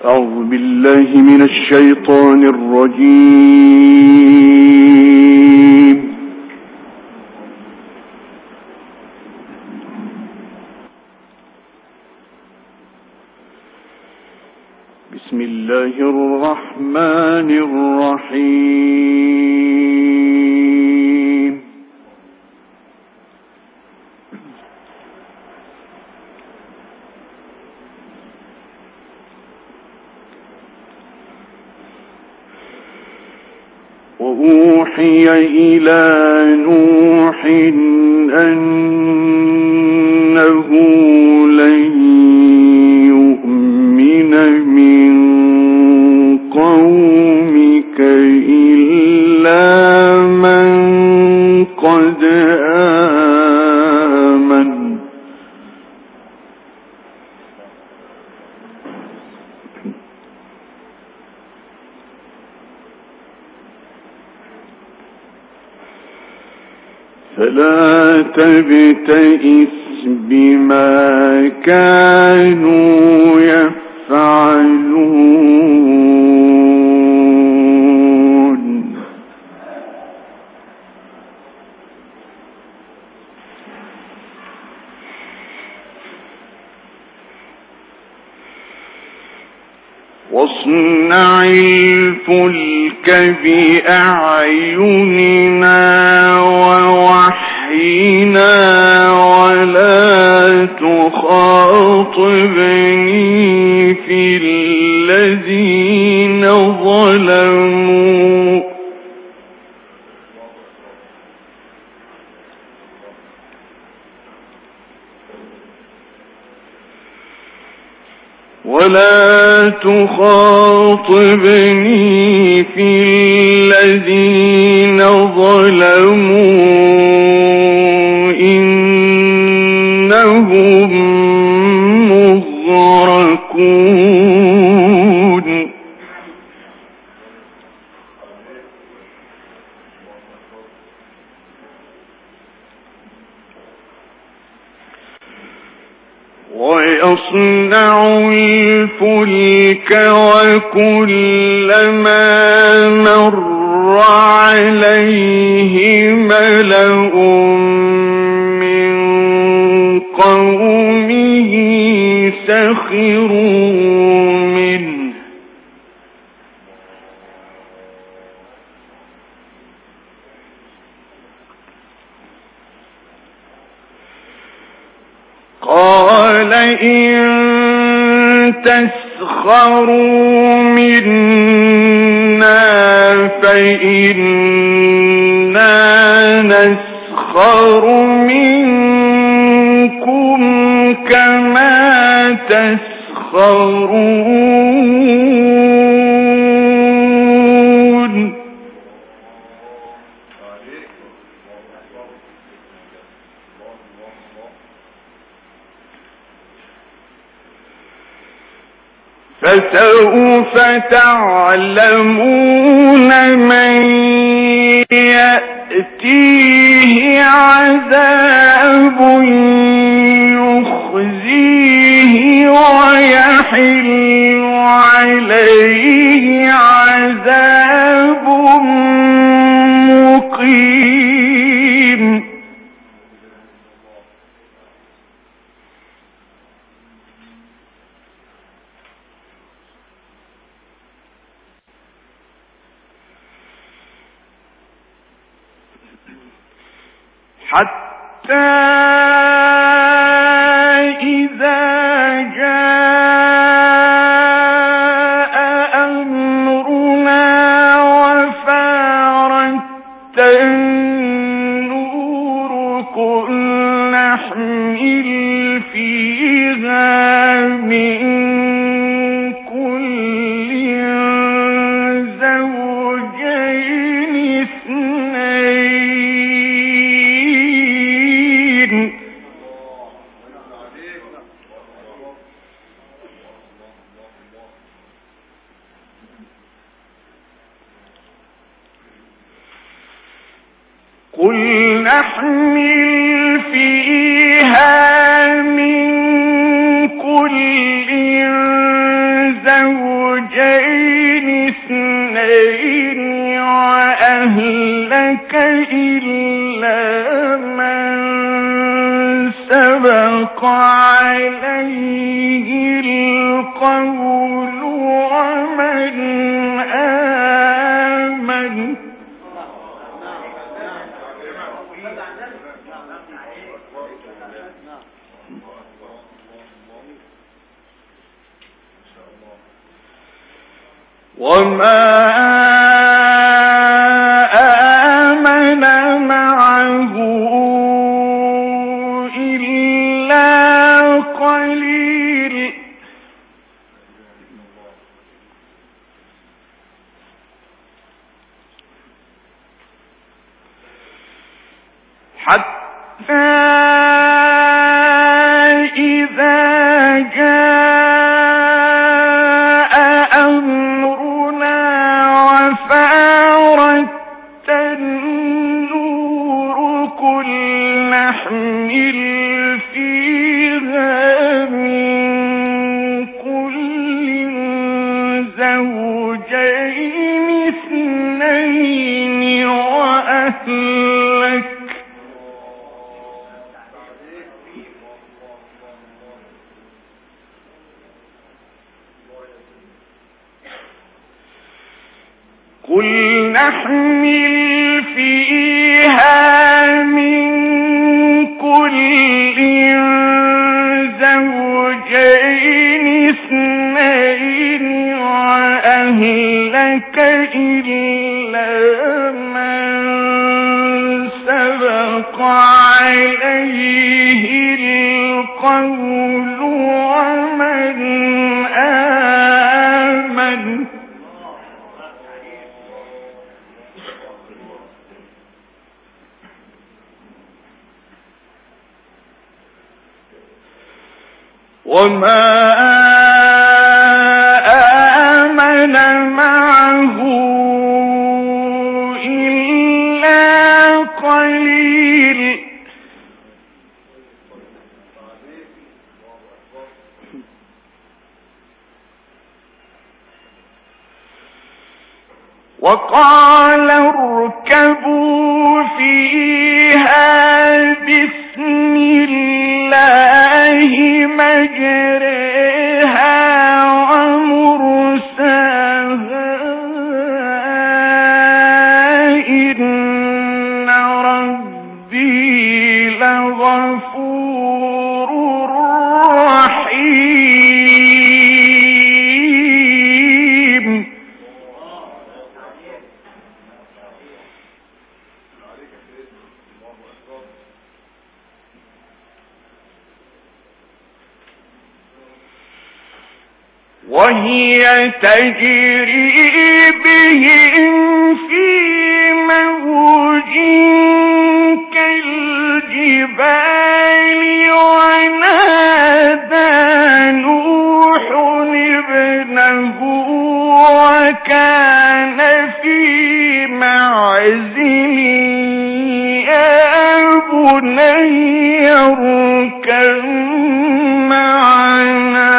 أعوذ بالله من الشيطان الرجيم. بسم الله الرحمن الرحيم. وأوحي إلى نوح أنه لن يؤمن من قومك إلا من قد آمن فلا تبتئس بما كانوا يفعلون. واصنع الفلك بأعيننا ووحينا ولا تخاطبني في الذين ظلموا إنهم مغرقون. ويصنع الفلك وكلما مر عليه ملأ من قومه سخروا منه قال إن تسخروا منا فإنا نسخر منكم كما تسخرون. فسوف تعلمون من يأتيه عذاب يخزيه ويحل عليه عذاب مقيم. حتى إذا جاء أمرنا وفارت النور قل نحمل فيها من كل زوجين اثنين قل نحمل فيها من كل زوجين القول ومن آمن وما آمن معه إلا قليل حتى إذا جاء أمرنا وفارت النور قل نحمل فيها من كل زوجين اثنين وأهلك قل نحمل فيها من كل زوجين اثنين وأهلك إلا من سبق عليه القول ومن آمن وما آمن معه إلا قليل وقال اركبوا فيها بسم الله مجريها ومرساها إن ربي لغفور رحيم وهي تجري بهم في موج كالجبال ونادى نوح ابنه وكان في معزل يا بني اركب معنا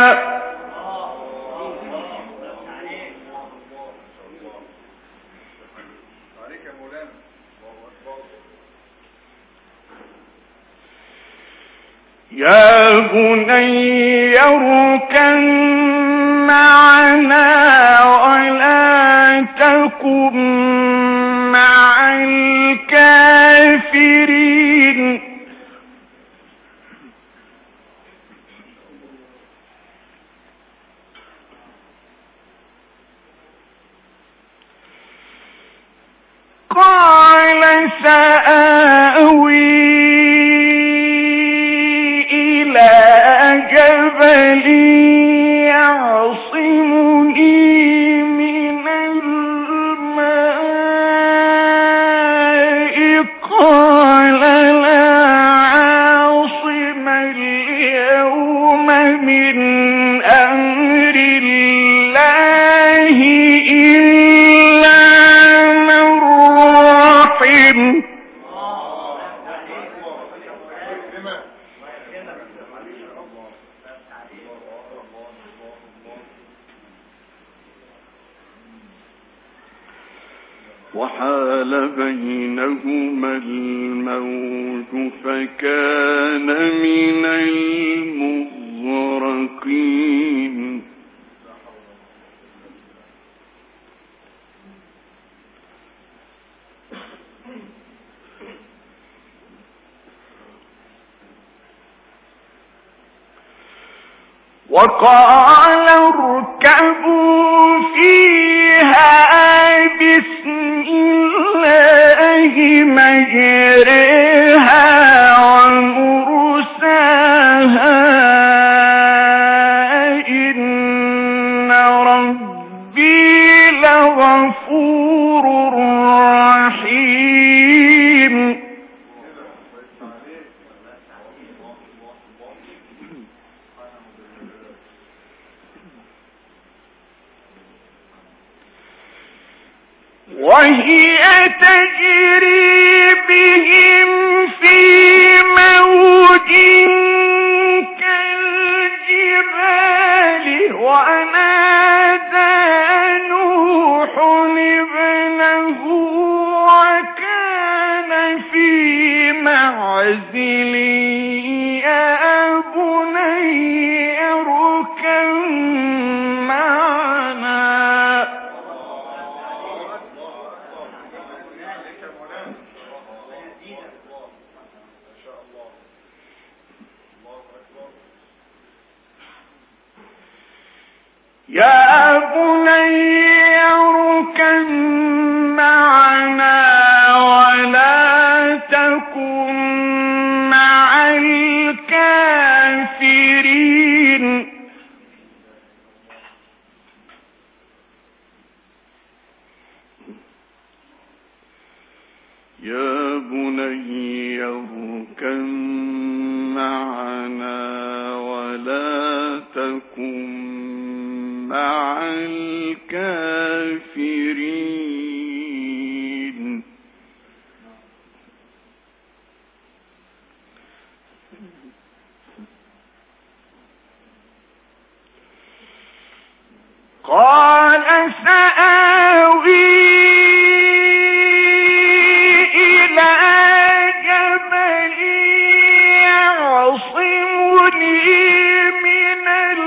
يا بني اركب معنا ولا تكن مع الكافرين قال سآوي إلى جبل يعصمني من الماء قال لا عاصم اليوم من أمر الله إلا من رحم وحال بينهما الموج فكان من المغرقين وقال اركبوا فيها بسم الله مجريها ومرساها إن ربي لغفور رحيم. وهي تجري بهم في موج كالجبال ونادى نوح ابنه وكان في معزل يا بني اركب معنا. يا بني اركب معنا ولا تكن مع الكافرين. يا بني اركب معنا ولا تكن مع الكافرين. قال سآوي إلى جبل يعصمني من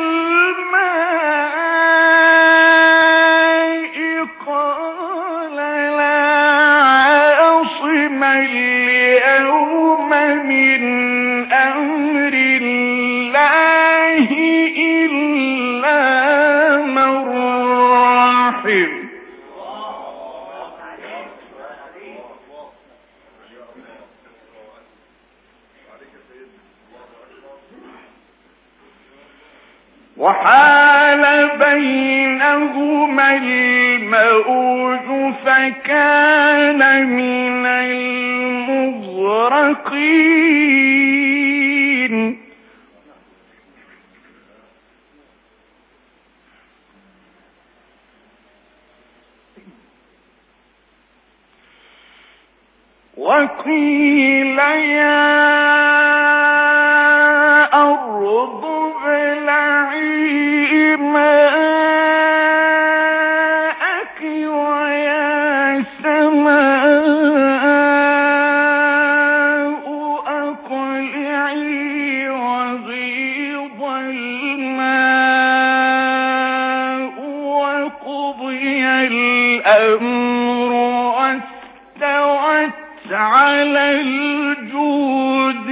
الماء قال لا عاصم اليوم من أمر الله إلا من رحم. وحال بينهما الموج فكان من المغرقين. وقيل يا أرض ابلعي ماءك ويا سماء أقلعي وغيض الماء وقضي الأمر واستوت على الجود.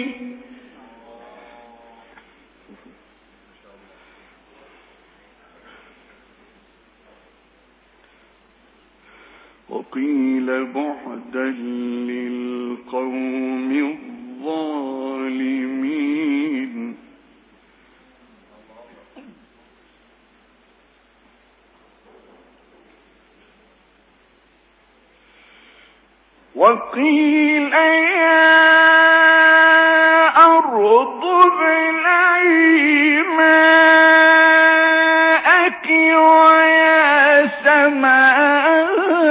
وقيل بعدا للقوم الظالمين. وقيل يا أرض ابلعي ماءك ويا سماء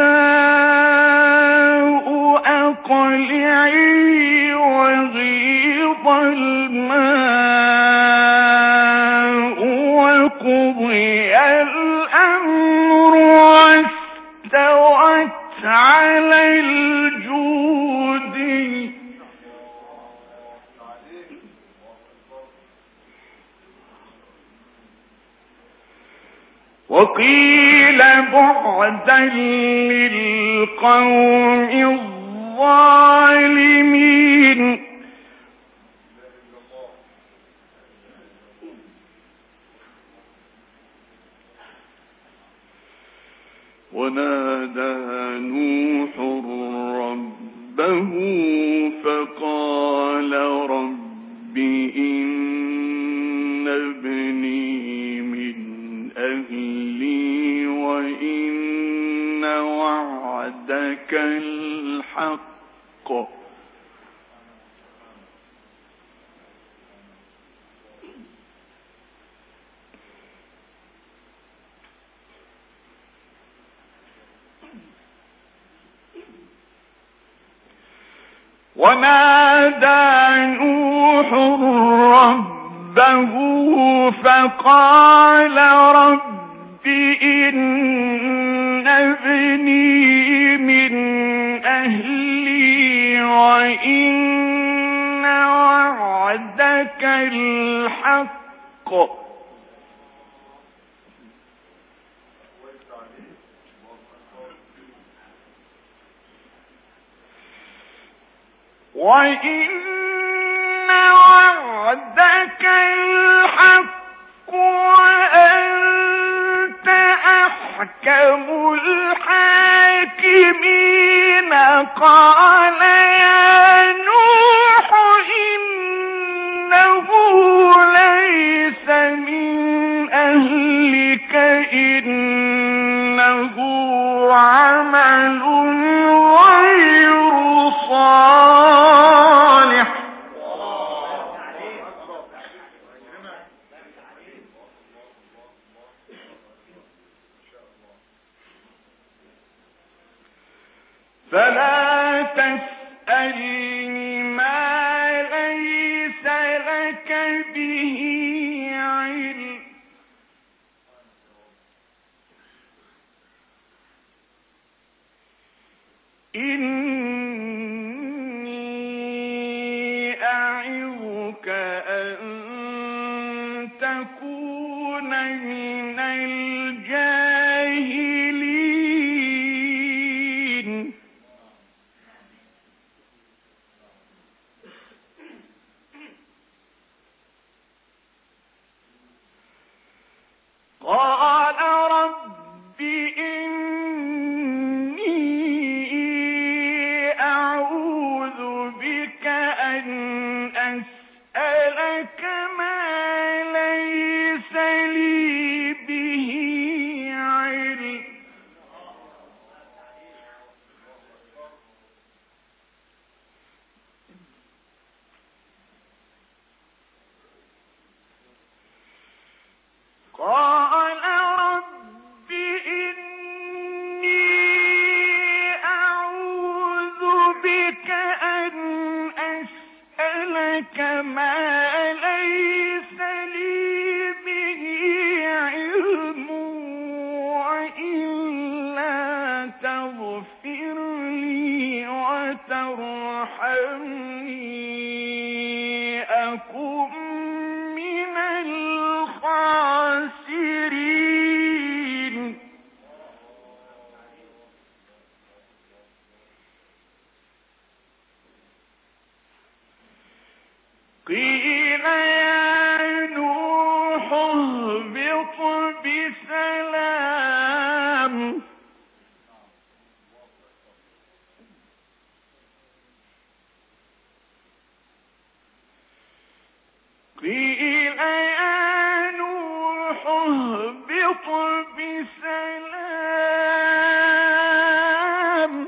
أقلعي وغيض الماء وقضي الأمر واستوت على الجود. وقيل بعدا للقوم الظالمين. ونادى نوح ربه فقال رب إن ابني من أهلي وإن وعدك الحق ونادى نوح ربه فقال رب إن ابني من أهلي وإن وعدك الحق وإن وعدك الحق وأنت أحكم الحاكمين قال يا نوح إنه ليس من أهلك إنه عمل غير صالح فلا تسألني ما ليس لك به علم إني أعظك أن تكون من الجاهلين قال رب إني أعوذ بك أن أسألك ما ليس لي به علم قال رب إني أعوذ بك أن أسألك ما ليس لي به علم وإلا تغفر لي وترحمني أكن من الخاسرين قيل يا نوح اهبط بسلام قيل يا نوح اهبط بسلام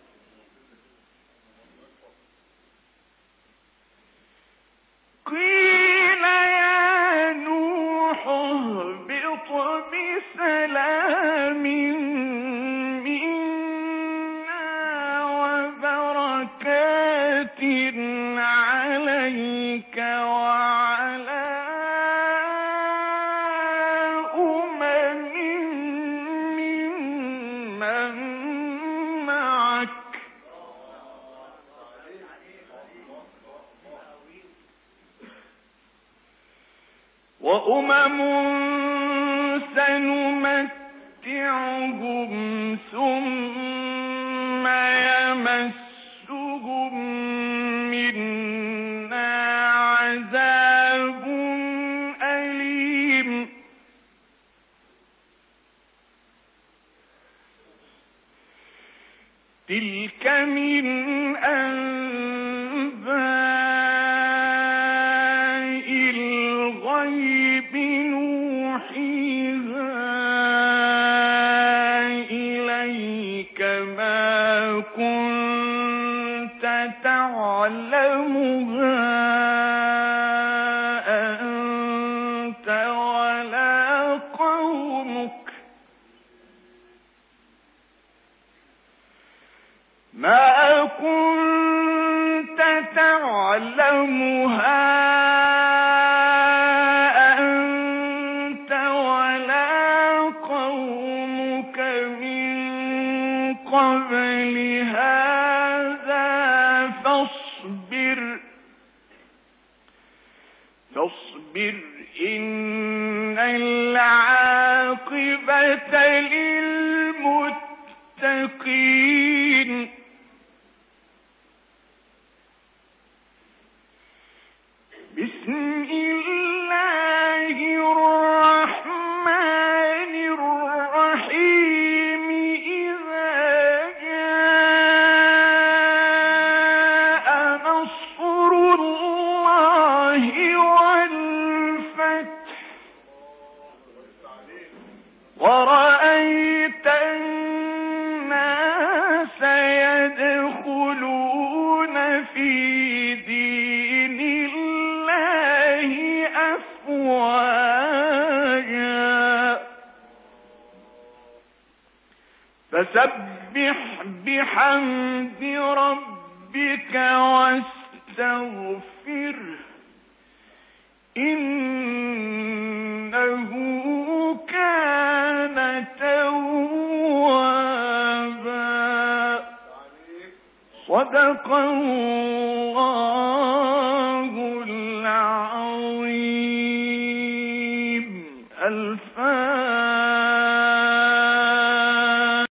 قيل يا نوح اهبط بسلام منا وبركات عليك وعلى أمم ممن معك وأمم سنمتعهم تلك من أنباء الغيب نوحيها إليك ما كنت تعلمها أنت ولا قومك ما كنت تعلمها أنت ولا قومك من قبل هذا فاصبر إن العاقبة للمتقين بسم الله الرحمن الرحيم إذا جاء نصر الله والفتح ورأيت الناس يدخلون في دين الله أفواجا فسبح بحمد ربك واستغفره إنه كان توابا صدق الله